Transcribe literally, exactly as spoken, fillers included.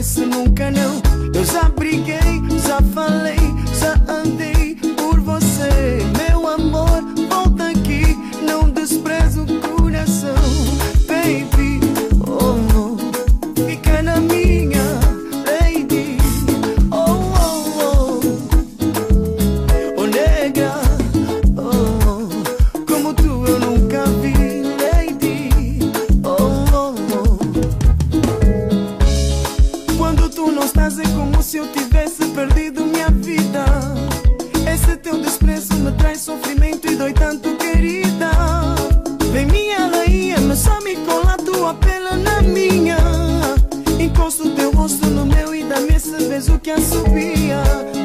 esse nunca não. Eu já briguei, já falei, já andei por você. Meu amor, volta aqui, não desprezo o coração. Baby, oh, oh, fica na minha, lady. Oh, oh, oh, oh, nega. Oh, oh, como tu eu nunca vi, lady. Oh, oh, oh. Quando tu não estás é como se eu tivesse perdido minha vida. Esse teu desprezo me traz sofrimento e dói tanto, querida. Vem minha rainha, me chame com a tua pele na minha. Encosto teu rosto no meu e dá-me esse beijo que assobia.